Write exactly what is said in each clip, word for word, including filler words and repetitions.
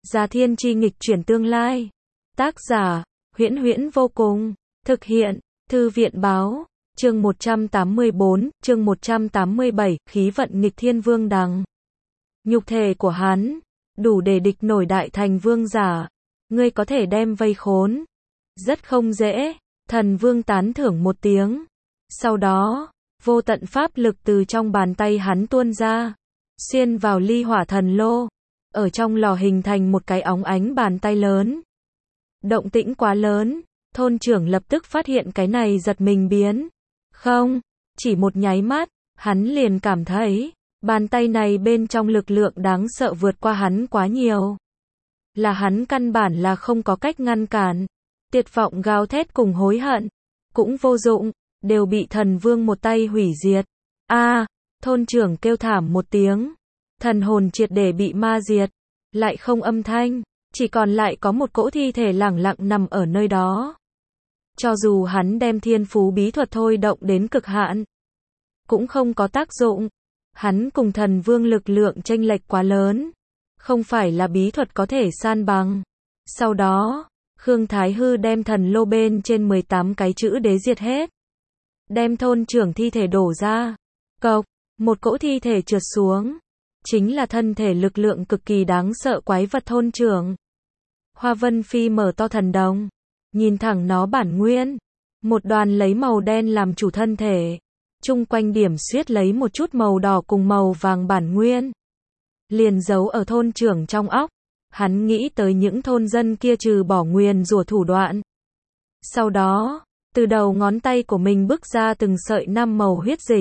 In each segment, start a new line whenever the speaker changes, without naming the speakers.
Gia Thiên Chi nghịch chuyển tương lai. Tác giả, Huyễn Huyễn vô cùng. Thực hiện, Thư viện báo. Chương một trăm tám mươi bốn, chương một trăm tám mươi bảy, khí vận nghịch thiên vương đằng. Nhục thể của hắn, đủ để địch nổi đại thành vương giả. Ngươi có thể đem vây khốn. Rất không dễ. Thần vương tán thưởng một tiếng. Sau đó, vô tận pháp lực từ trong bàn tay hắn tuôn ra. Xuyên vào ly hỏa thần lô. Ở trong lò hình thành một cái óng ánh bàn tay lớn. Động tĩnh quá lớn. Thôn trưởng lập tức phát hiện cái này giật mình biến. Không, chỉ một nháy mắt, hắn liền cảm thấy, bàn tay này bên trong lực lượng đáng sợ vượt qua hắn quá nhiều. Là hắn căn bản là không có cách ngăn cản. Tuyệt vọng gào thét cùng hối hận, cũng vô dụng, đều bị thần vương một tay hủy diệt. A, thôn trưởng kêu thảm một tiếng. Thần hồn triệt để bị ma diệt, lại không âm thanh, chỉ còn lại có một cỗ thi thể lẳng lặng nằm ở nơi đó. Cho dù hắn đem thiên phú bí thuật thôi động đến cực hạn, cũng không có tác dụng. Hắn cùng thần vương lực lượng chênh lệch quá lớn, không phải là bí thuật có thể san bằng. Sau đó, Khương Thái Hư đem thần lô bên trên mười tám cái chữ đế diệt hết. Đem thôn trưởng thi thể đổ ra. Cộc, một cỗ thi thể trượt xuống. Chính là thân thể lực lượng cực kỳ đáng sợ quái vật thôn trưởng. Hoa Vân Phi mở to thần đồng, nhìn thẳng nó bản nguyên. Một đoàn lấy màu đen làm chủ thân thể. Chung quanh điểm xuyết lấy một chút màu đỏ cùng màu vàng bản nguyên. Liền giấu ở thôn trưởng trong óc. Hắn nghĩ tới những thôn dân kia trừ bỏ nguyền rủa thủ đoạn. Sau đó, từ đầu ngón tay của mình bước ra từng sợi năm màu huyết dịch.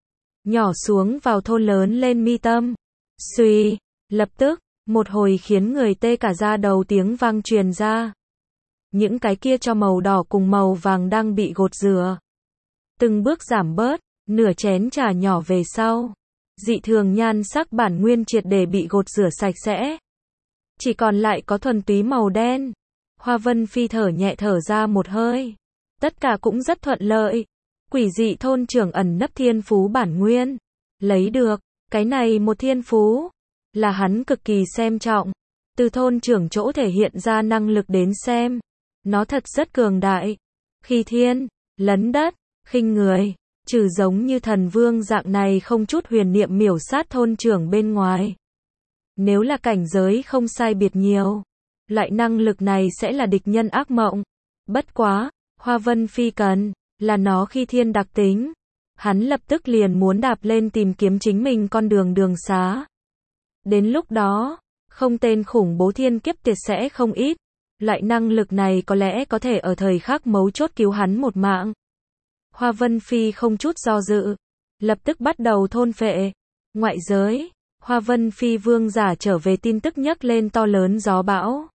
Nhỏ xuống vào thôn lớn lên mi tâm. Xuy, lập tức, một hồi khiến người tê cả da đầu tiếng vang truyền ra. Những cái kia cho màu đỏ cùng màu vàng đang bị gột rửa. Từng bước giảm bớt, nửa chén trà nhỏ về sau. Dị thường nhan sắc bản nguyên triệt để bị gột rửa sạch sẽ. Chỉ còn lại có thuần túy màu đen. Hoa Vân Phi thở nhẹ thở ra một hơi. Tất cả cũng rất thuận lợi. Quỷ dị thôn trưởng ẩn nấp thiên phú bản nguyên. Lấy được, cái này một thiên phú. Là hắn cực kỳ xem trọng. Từ thôn trưởng chỗ thể hiện ra năng lực đến xem. Nó thật rất cường đại. Khi thiên, lấn đất, khinh người. Trừ giống như thần vương dạng này không chút huyền niệm miểu sát thôn trưởng bên ngoài. Nếu là cảnh giới không sai biệt nhiều, loại năng lực này sẽ là địch nhân ác mộng. Bất quá, Hoa Vân Phi cần, là nó khi thiên đặc tính. Hắn lập tức liền muốn đạp lên tìm kiếm chính mình con đường đường xá. Đến lúc đó, không tên khủng bố thiên kiếp tiệt sẽ không ít. Loại năng lực này có lẽ có thể ở thời khắc mấu chốt cứu hắn một mạng. Hoa Vân Phi không chút do dự, lập tức bắt đầu thôn phệ. Ngoại giới, Hoa Vân Phi vương giả trở về tin tức nhấc lên to lớn gió bão.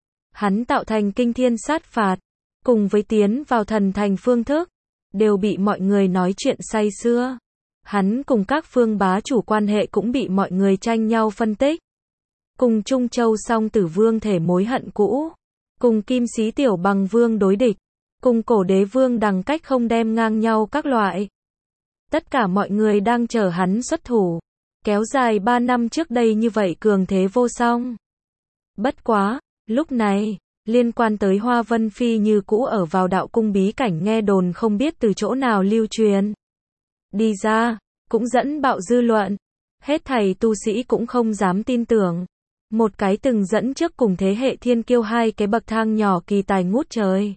Hắn tạo thành kinh thiên sát phạt, cùng với tiến vào thần thành phương thức, đều bị mọi người nói chuyện say sưa. Hắn cùng các phương bá chủ quan hệ cũng bị mọi người tranh nhau phân tích. Cùng Trung Châu Song Tử Vương thể mối hận cũ, cùng Kim Xí Tiểu Bằng Vương đối địch, cùng Cổ Đế Vương đằng cách không đem ngang nhau các loại. Tất cả mọi người đang chờ hắn xuất thủ. Kéo dài ba năm trước đây như vậy cường thế vô song. Bất quá, lúc này, liên quan tới Hoa Vân Phi như cũ ở vào đạo cung bí cảnh nghe đồn không biết từ chỗ nào lưu truyền. Đi ra, cũng dẫn bạo dư luận. Hết thầy tu sĩ cũng không dám tin tưởng. Một cái từng dẫn trước cùng thế hệ thiên kiêu hai cái bậc thang nhỏ kỳ tài ngút trời.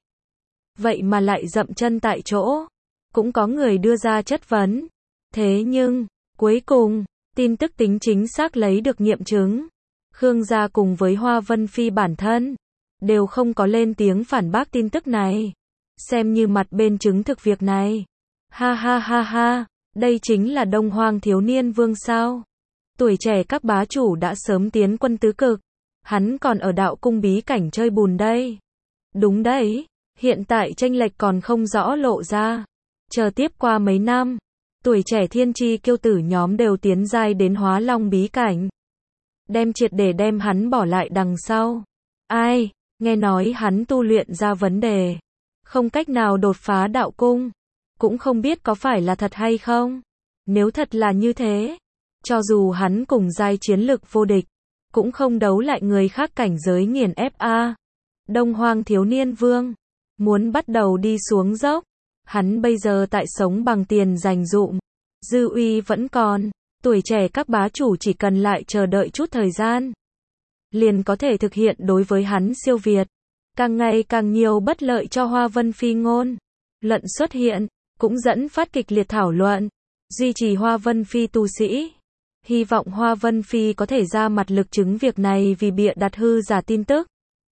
Vậy mà lại dậm chân tại chỗ. Cũng có người đưa ra chất vấn. Thế nhưng, cuối cùng, tin tức tính chính xác lấy được nghiệm chứng. Khương gia cùng với Hoa Vân Phi bản thân, đều không có lên tiếng phản bác tin tức này. Xem như mặt bên chứng thực việc này. Ha ha ha ha, đây chính là Đông Hoang thiếu niên vương sao. Tuổi trẻ các bá chủ đã sớm tiến quân tứ cực. Hắn còn ở đạo cung bí cảnh chơi bùn đây. Đúng đấy, hiện tại chênh lệch còn không rõ lộ ra. Chờ tiếp qua mấy năm, tuổi trẻ thiên chi kiêu tử nhóm đều tiến giai đến hóa long bí cảnh. Đem triệt để đem hắn bỏ lại đằng sau. Ai, nghe nói hắn tu luyện ra vấn đề. Không cách nào đột phá đạo cung. Cũng không biết có phải là thật hay không. Nếu thật là như thế, cho dù hắn cùng giai chiến lực vô địch, cũng không đấu lại người khác cảnh giới nghiền ép a. Đông Hoang thiếu niên vương, muốn bắt đầu đi xuống dốc. Hắn bây giờ tại sống bằng tiền dành dụm, dư uy vẫn còn, tuổi trẻ các bá chủ chỉ cần lại chờ đợi chút thời gian, liền có thể thực hiện đối với hắn siêu việt. Càng ngày càng nhiều bất lợi cho Hoa Vân Phi ngôn luận xuất hiện, cũng dẫn phát kịch liệt thảo luận, duy trì Hoa Vân Phi tu sĩ. Hy vọng Hoa Vân Phi có thể ra mặt lực chứng việc này vì bịa đặt hư giả tin tức.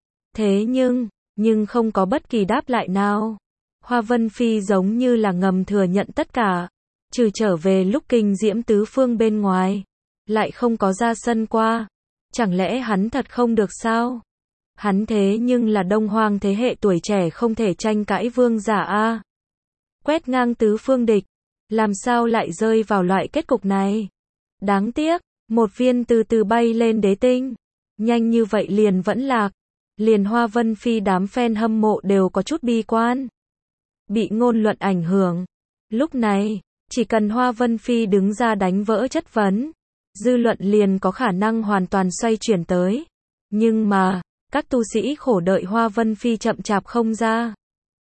Thế nhưng, nhưng không có bất kỳ đáp lại nào. Hoa Vân Phi giống như là ngầm thừa nhận tất cả, trừ trở về lúc kinh diễm tứ phương bên ngoài, lại không có ra sân qua. Chẳng lẽ hắn thật không được sao? Hắn thế nhưng là Đông Hoang thế hệ tuổi trẻ không thể tranh cãi vương giả a. Quét ngang tứ phương địch, làm sao lại rơi vào loại kết cục này? Đáng tiếc, một viên từ từ bay lên đế tinh, nhanh như vậy liền vẫn lạc. Liền Hoa Vân Phi đám fan hâm mộ đều có chút bi quan, bị ngôn luận ảnh hưởng. Lúc này, chỉ cần Hoa Vân Phi đứng ra đánh vỡ chất vấn, dư luận liền có khả năng hoàn toàn xoay chuyển tới. Nhưng mà, các tu sĩ khổ đợi Hoa Vân Phi chậm chạp không ra.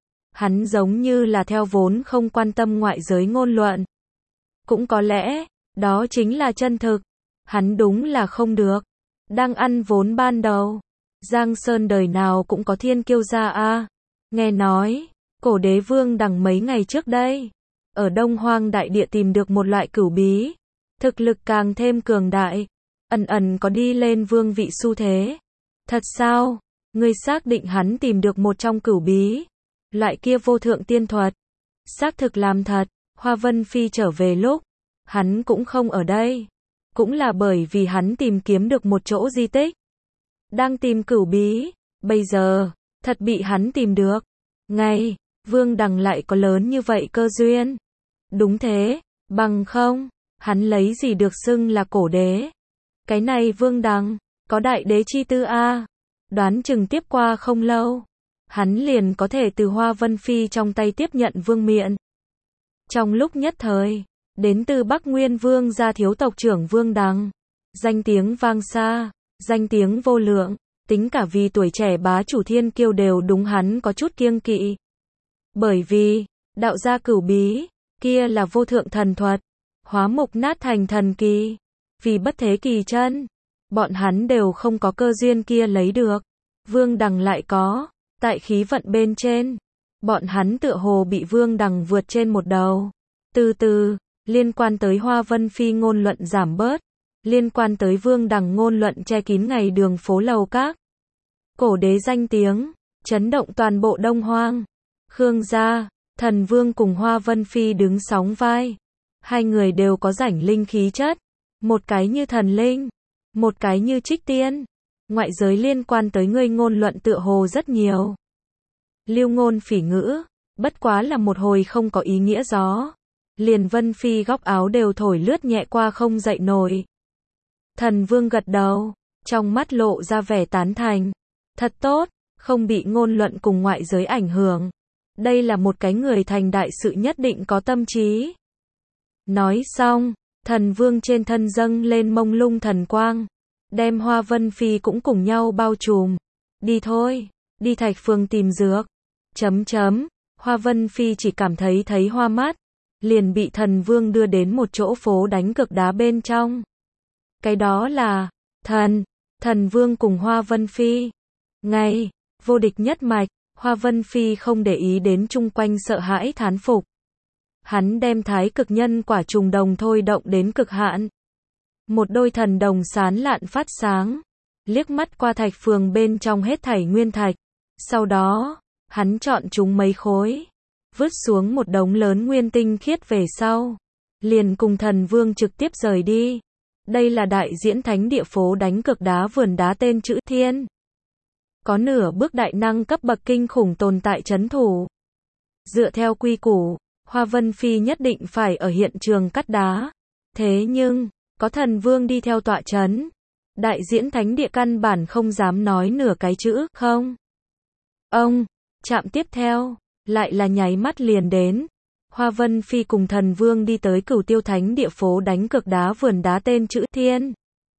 Hắn giống như là theo vốn không quan tâm ngoại giới ngôn luận. Cũng có lẽ, đó chính là chân thực. Hắn đúng là không được. Đang ăn vốn ban đầu. Giang Sơn đời nào cũng có thiên kiêu gia a. Nghe nói, cổ đế vương đằng mấy ngày trước đây, ở Đông Hoang đại địa tìm được một loại cửu bí, thực lực càng thêm cường đại, ẩn ẩn có đi lên vương vị xu thế. Thật sao? Ngươi xác định hắn tìm được một trong cửu bí, loại kia vô thượng tiên thuật? Xác thực làm thật. Hoa Vân Phi trở về lúc hắn cũng không ở đây, cũng là bởi vì hắn tìm kiếm được một chỗ di tích, đang tìm cửu bí, bây giờ thật bị hắn tìm được. Ngay, vương đằng lại có lớn như vậy cơ duyên. Đúng thế, bằng không, hắn lấy gì được xưng là cổ đế? Cái này vương đằng, có đại đế chi tư a. Đoán chừng tiếp qua không lâu, hắn liền có thể từ Hoa Vân Phi trong tay tiếp nhận vương miện. Trong lúc nhất thời, đến từ Bắc Nguyên Vương gia thiếu tộc trưởng Vương Đằng, danh tiếng vang xa, danh tiếng vô lượng, tính cả vì tuổi trẻ bá chủ thiên kiêu đều đúng hắn có chút kiêng kỵ. Bởi vì, đạo gia cửu bí, kia là vô thượng thần thuật, hóa mục nát thành thần kỳ, vì bất thế kỳ chân, bọn hắn đều không có cơ duyên kia lấy được. Vương Đằng lại có, tại khí vận bên trên, bọn hắn tựa hồ bị Vương Đằng vượt trên một đầu. Từ từ, liên quan tới Hoa Vân Phi ngôn luận giảm bớt, liên quan tới Vương Đằng ngôn luận che kín ngày đường phố lầu các. Cổ đế danh tiếng, chấn động toàn bộ Đông Hoang. Khương gia, Thần Vương cùng Hoa Vân Phi đứng sóng vai. Hai người đều có rảnh linh khí chất, một cái như thần linh, một cái như trích tiên. Ngoại giới liên quan tới ngươi ngôn luận tựa hồ rất nhiều. Lưu ngôn phỉ ngữ, bất quá là một hồi không có ý nghĩa gió. Liền Vân Phi góc áo đều thổi lướt nhẹ qua không dậy nổi. Thần Vương gật đầu, trong mắt lộ ra vẻ tán thành. Thật tốt, không bị ngôn luận cùng ngoại giới ảnh hưởng. Đây là một cái người thành đại sự nhất định có tâm trí. Nói xong, Thần Vương trên thân dâng lên mông lung thần quang, đem Hoa Vân Phi cũng cùng nhau bao trùm. Đi thôi, đi Thạch Phường tìm dược. Chấm chấm, Hoa Vân Phi chỉ cảm thấy thấy hoa mắt, liền bị Thần Vương đưa đến một chỗ phố đánh cược đá bên trong. Cái đó là thần, Thần Vương cùng Hoa Vân Phi. Ngay, vô địch nhất mạch, Hoa Vân Phi không để ý đến chung quanh sợ hãi thán phục. Hắn đem thái cực nhân quả trùng đồng thôi động đến cực hạn. Một đôi thần đồng sán lạn phát sáng, liếc mắt qua Thạch Phường bên trong hết thảy nguyên thạch. Sau đó, hắn chọn chúng mấy khối, vứt xuống một đống lớn nguyên tinh khiết về sau, liền cùng Thần Vương trực tiếp rời đi. Đây là đại diễn thánh địa phố đánh cược đá vườn đá tên chữ Thiên. Có nửa bước đại năng cấp bậc kinh khủng tồn tại trấn thủ. Dựa theo quy củ, Hoa Vân Phi nhất định phải ở hiện trường cắt đá. Thế nhưng, có Thần Vương đi theo tọa trấn, đại diễn thánh địa căn bản không dám nói nửa cái chữ không. Ông, chạm tiếp theo, lại là nháy mắt liền đến. Hoa Vân Phi cùng Thần Vương đi tới Cửu Tiêu Thánh địa phố đánh cược đá vườn đá tên chữ Thiên.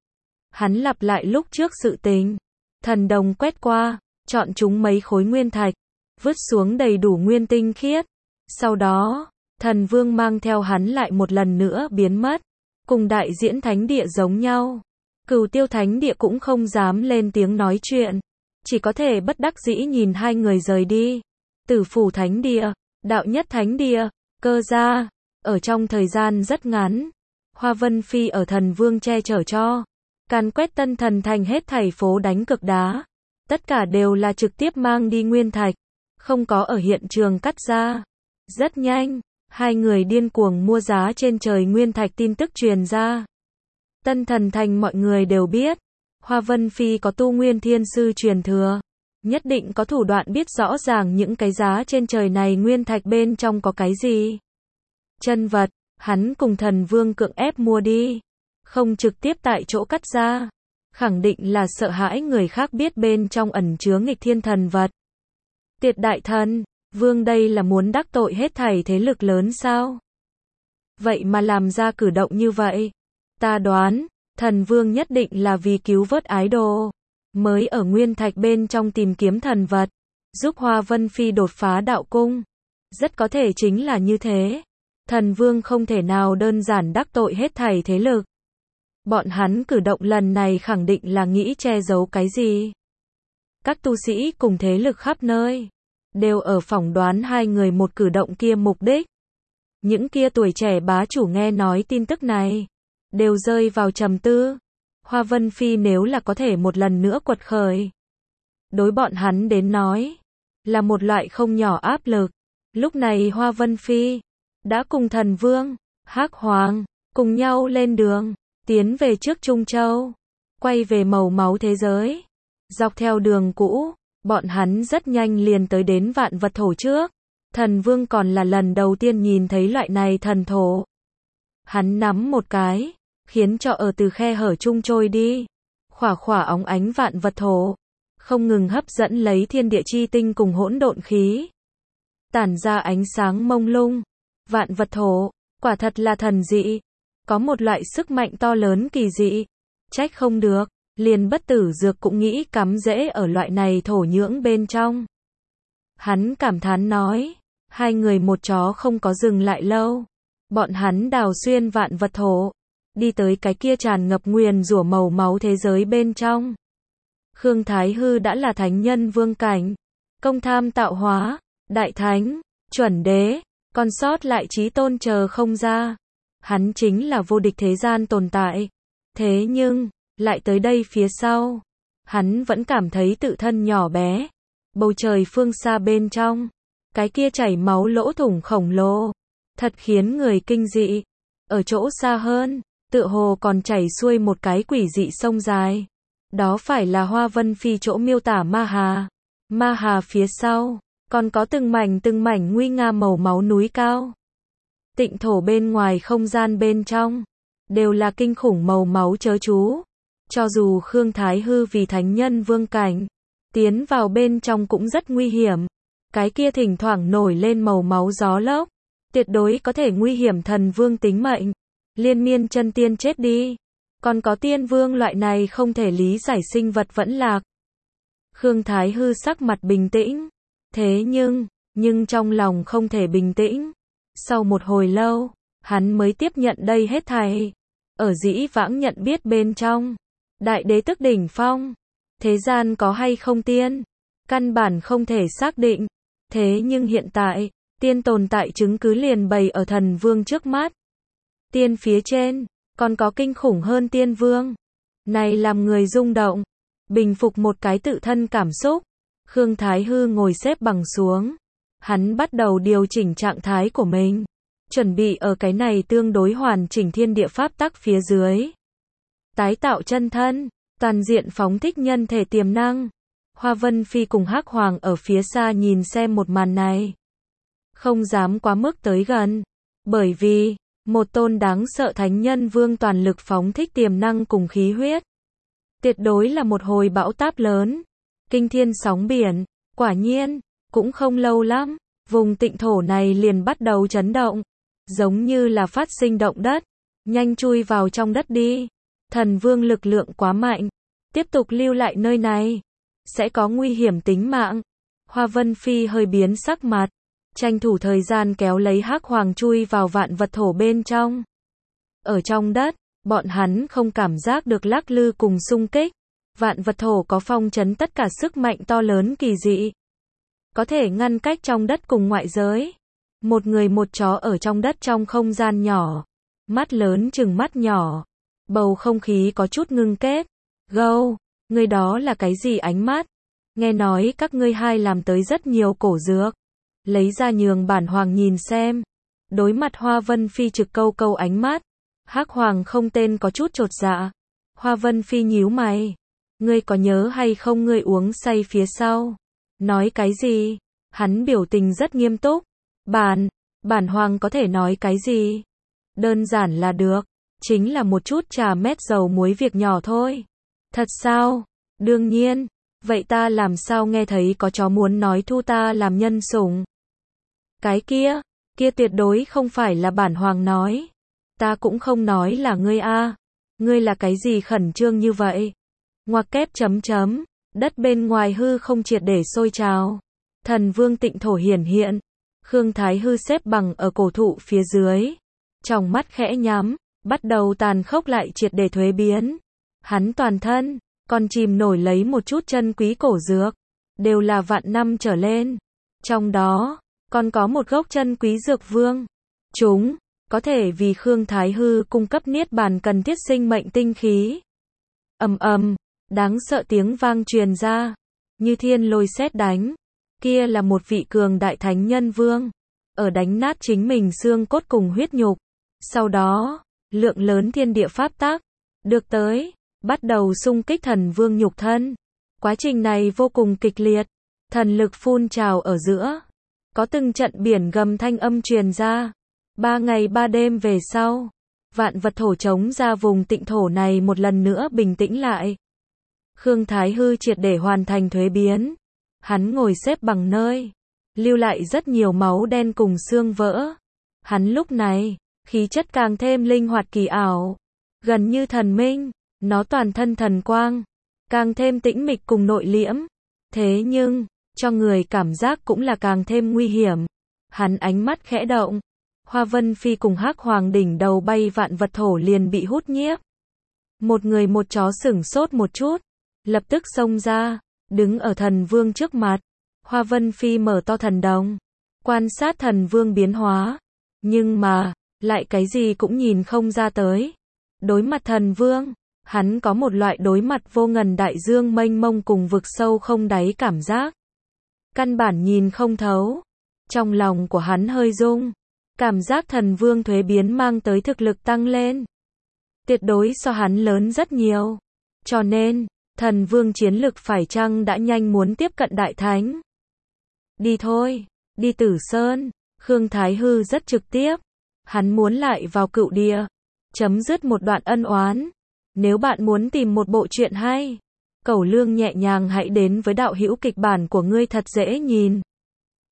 Hắn lặp lại lúc trước sự tình. Thần đồng quét qua, chọn chúng mấy khối nguyên thạch, vứt xuống đầy đủ nguyên tinh khiết. Sau đó, thần vương mang theo hắn lại một lần nữa biến mất. Cùng đại diễn thánh địa giống nhau. Cửu tiêu thánh địa cũng không dám lên tiếng nói chuyện. Chỉ có thể bất đắc dĩ nhìn hai người rời đi. Tử phủ thánh địa, đạo nhất thánh địa, cơ gia. Ở trong thời gian rất ngắn, Hoa Vân Phi ở thần vương che chở cho. Càn quét tân thần thành hết thảy phố đánh cực đá. Tất cả đều là trực tiếp mang đi nguyên thạch. Không có ở hiện trường cắt ra. Rất nhanh, hai người điên cuồng mua giá trên trời nguyên thạch tin tức truyền ra. Tân thần thành mọi người đều biết. Hoa Vân Phi có tu nguyên thiên sư truyền thừa. Nhất định có thủ đoạn biết rõ ràng những cái giá trên trời này nguyên thạch bên trong có cái gì. Chân vật, hắn cùng thần vương cưỡng ép mua đi. Không trực tiếp tại chỗ cắt ra. Khẳng định là sợ hãi người khác biết bên trong ẩn chứa nghịch thiên thần vật. Tiệt đại thần, vương đây là muốn đắc tội hết thảy thế lực lớn sao? Vậy mà làm ra cử động như vậy. Ta đoán, thần vương nhất định là vì cứu vớt ái đồ. Mới ở nguyên thạch bên trong tìm kiếm thần vật. Giúp Hoa Vân Phi đột phá đạo cung. Rất có thể chính là như thế. Thần vương không thể nào đơn giản đắc tội hết thảy thế lực. Bọn hắn cử động lần này khẳng định là nghĩ che giấu cái gì. Các tu sĩ cùng thế lực khắp nơi đều ở phỏng đoán hai người một cử động kia mục đích. Những kia tuổi trẻ bá chủ nghe nói tin tức này đều rơi vào trầm tư. Hoa Vân Phi nếu là có thể một lần nữa quật khởi, đối bọn hắn đến nói là một loại không nhỏ áp lực. Lúc này Hoa Vân Phi đã cùng thần vương, Hắc Hoàng cùng nhau lên đường, tiến về trước Trung Châu, quay về màu máu thế giới. Dọc theo đường cũ, bọn hắn rất nhanh liền tới đến vạn vật thổ trước. Thần vương còn là lần đầu tiên nhìn thấy loại này thần thổ. Hắn nắm một cái, khiến cho ở từ khe hở trung trôi đi. Khỏa khỏa óng ánh vạn vật thổ, không ngừng hấp dẫn lấy thiên địa chi tinh cùng hỗn độn khí. Tản ra ánh sáng mông lung. Vạn vật thổ, quả thật là thần dị. Có một loại sức mạnh to lớn kỳ dị. Trách không được, liền bất tử dược cũng nghĩ cắm rễ ở loại này thổ nhưỡng bên trong. Hắn cảm thán nói, hai người một chó không có dừng lại lâu. Bọn hắn đào xuyên vạn vật thổ, đi tới cái kia tràn ngập nguyền rủa màu máu thế giới bên trong. Khương Thái Hư đã là thánh nhân vương cảnh, công tham tạo hóa, đại thánh, chuẩn đế, còn sót lại chí tôn chờ không ra. Hắn chính là vô địch thế gian tồn tại. Thế nhưng, lại tới đây phía sau, hắn vẫn cảm thấy tự thân nhỏ bé. Bầu trời phương xa bên trong, cái kia chảy máu lỗ thủng khổng lồ, thật khiến người kinh dị. Ở chỗ xa hơn, tựa hồ còn chảy xuôi một cái quỷ dị sông dài. Đó phải là Hoa Vân Phi chỗ miêu tả Ma Hà. Ma Hà phía sau, còn có từng mảnh từng mảnh nguy nga màu máu núi cao. Tịnh thổ bên ngoài không gian bên trong, đều là kinh khủng màu máu chớ chú. Cho dù Khương Thái Hư vì thánh nhân vương cảnh, tiến vào bên trong cũng rất nguy hiểm. Cái kia thỉnh thoảng nổi lên màu máu gió lốc, tuyệt đối có thể nguy hiểm thần vương tính mệnh. Liên miên chân tiên chết đi. Còn có tiên vương loại này không thể lý giải sinh vật vẫn lạc. Khương Thái Hư sắc mặt bình tĩnh. Thế nhưng, nhưng trong lòng không thể bình tĩnh. Sau một hồi lâu, hắn mới tiếp nhận đây hết thảy. Ở dĩ vãng nhận biết bên trong, đại đế tức đỉnh phong. Thế gian có hay không tiên? Căn bản không thể xác định. Thế nhưng hiện tại, tiên tồn tại chứng cứ liền bày ở thần vương trước mắt. Tiên phía trên, còn có kinh khủng hơn tiên vương. Này làm người rung động. Bình phục một cái tự thân cảm xúc. Khương Thái Hư ngồi xếp bằng xuống. Hắn bắt đầu điều chỉnh trạng thái của mình. Chuẩn bị ở cái này tương đối hoàn chỉnh thiên địa pháp tắc phía dưới. Tái tạo chân thân, toàn diện phóng thích nhân thể tiềm năng. Hoa Vân Phi cùng Hắc Hoàng ở phía xa nhìn xem một màn này. Không dám quá mức tới gần. Bởi vì, một tôn đáng sợ thánh nhân vương toàn lực phóng thích tiềm năng cùng khí huyết. Tuyệt đối là một hồi bão táp lớn. Kinh thiên sóng biển. Quả nhiên, cũng không lâu lắm, vùng tịnh thổ này liền bắt đầu chấn động. Giống như là phát sinh động đất. Nhanh chui vào trong đất đi. Thần vương lực lượng quá mạnh. Tiếp tục lưu lại nơi này. Sẽ có nguy hiểm tính mạng. Hoa Vân Phi hơi biến sắc mặt. Tranh thủ thời gian kéo lấy Hắc Hoàng chui vào vạn vật thổ bên trong. Ở trong đất, bọn hắn không cảm giác được lắc lư cùng xung kích. Vạn vật thổ có phong trấn tất cả sức mạnh to lớn kỳ dị. Có thể ngăn cách trong đất cùng ngoại giới. Một người một chó ở trong đất trong không gian nhỏ. Mắt lớn chừng mắt nhỏ. Bầu không khí có chút ngưng kết. Gâu, người đó là cái gì ánh mắt? Nghe nói các ngươi hai làm tới rất nhiều cổ dược. Lấy ra nhường bản hoàng nhìn xem. Đối mặt Hoa Vân Phi trực câu câu ánh mắt. Hắc Hoàng không tên có chút chột dạ. Hoa Vân Phi nhíu mày. Ngươi có nhớ hay không ngươi uống say phía sau? Nói cái gì? Hắn biểu tình rất nghiêm túc. Bản, bản hoàng có thể nói cái gì? Đơn giản là được. Chính là một chút trà mét dầu muối việc nhỏ thôi. Thật sao? Đương nhiên. Vậy ta làm sao nghe thấy có chó muốn nói thu ta làm nhân sủng? Cái kia, kia tuyệt đối không phải là bản hoàng nói. Ta cũng không nói là ngươi a. Ngươi là cái gì khẩn trương như vậy? Ngoặc kép chấm chấm. Đất bên ngoài hư không triệt để sôi trào. Thần vương tịnh thổ hiển hiện. Khương Thái Hư xếp bằng ở cổ thụ phía dưới. Trong mắt khẽ nhắm, bắt đầu tàn khốc lại triệt để thuế biến. Hắn toàn thân, còn chìm nổi lấy một chút chân quý cổ dược. Đều là vạn năm trở lên. Trong đó, còn có một gốc chân quý dược vương. Chúng, có thể vì Khương Thái Hư cung cấp niết bàn cần thiết sinh mệnh tinh khí. Ầm ầm, đáng sợ tiếng vang truyền ra. Như thiên lôi sét đánh. Kia là một vị cường đại thánh nhân vương. Ở đánh nát chính mình xương cốt cùng huyết nhục. Sau đó, lượng lớn thiên địa pháp tắc. Được tới, bắt đầu xung kích thần vương nhục thân. Quá trình này vô cùng kịch liệt. Thần lực phun trào ở giữa. Có từng trận biển gầm thanh âm truyền ra. Ba ngày ba đêm về sau. Vạn vật thổ chống ra vùng tịnh thổ này một lần nữa bình tĩnh lại. Khương Thái Hư triệt để hoàn thành thuế biến. Hắn ngồi xếp bằng nơi. Lưu lại rất nhiều máu đen cùng xương vỡ. Hắn lúc này, khí chất càng thêm linh hoạt kỳ ảo. Gần như thần minh. Nó toàn thân thần quang. Càng thêm tĩnh mịch cùng nội liễm. Thế nhưng, cho người cảm giác cũng là càng thêm nguy hiểm. Hắn ánh mắt khẽ động. Hoa Vân Phi cùng Hắc Hoàng đỉnh đầu bay vạn vật thổ liền bị hút nhiếp. Một người một chó sửng sốt một chút. Lập tức xông ra. Đứng ở thần vương trước mặt. Hoa Vân Phi mở to thần đồng. Quan sát thần vương biến hóa. Nhưng mà, lại cái gì cũng nhìn không ra tới. Đối mặt thần vương, hắn có một loại đối mặt vô ngần đại dương mênh mông cùng vực sâu không đáy cảm giác. Căn bản nhìn không thấu. Trong lòng của hắn hơi rung. Cảm giác thần vương thuế biến mang tới thực lực tăng lên. Tuyệt đối so hắn lớn rất nhiều. Cho nên, thần vương chiến lực phải chăng đã nhanh muốn tiếp cận đại thánh. Đi thôi, đi Tử Sơn. Khương Thái Hư rất trực tiếp. Hắn muốn lại vào cựu địa. Chấm dứt một đoạn ân oán. Nếu bạn muốn tìm một bộ truyện hay, Cẩu Lương nhẹ nhàng hãy đến với đạo hữu kịch bản của ngươi thật dễ nhìn.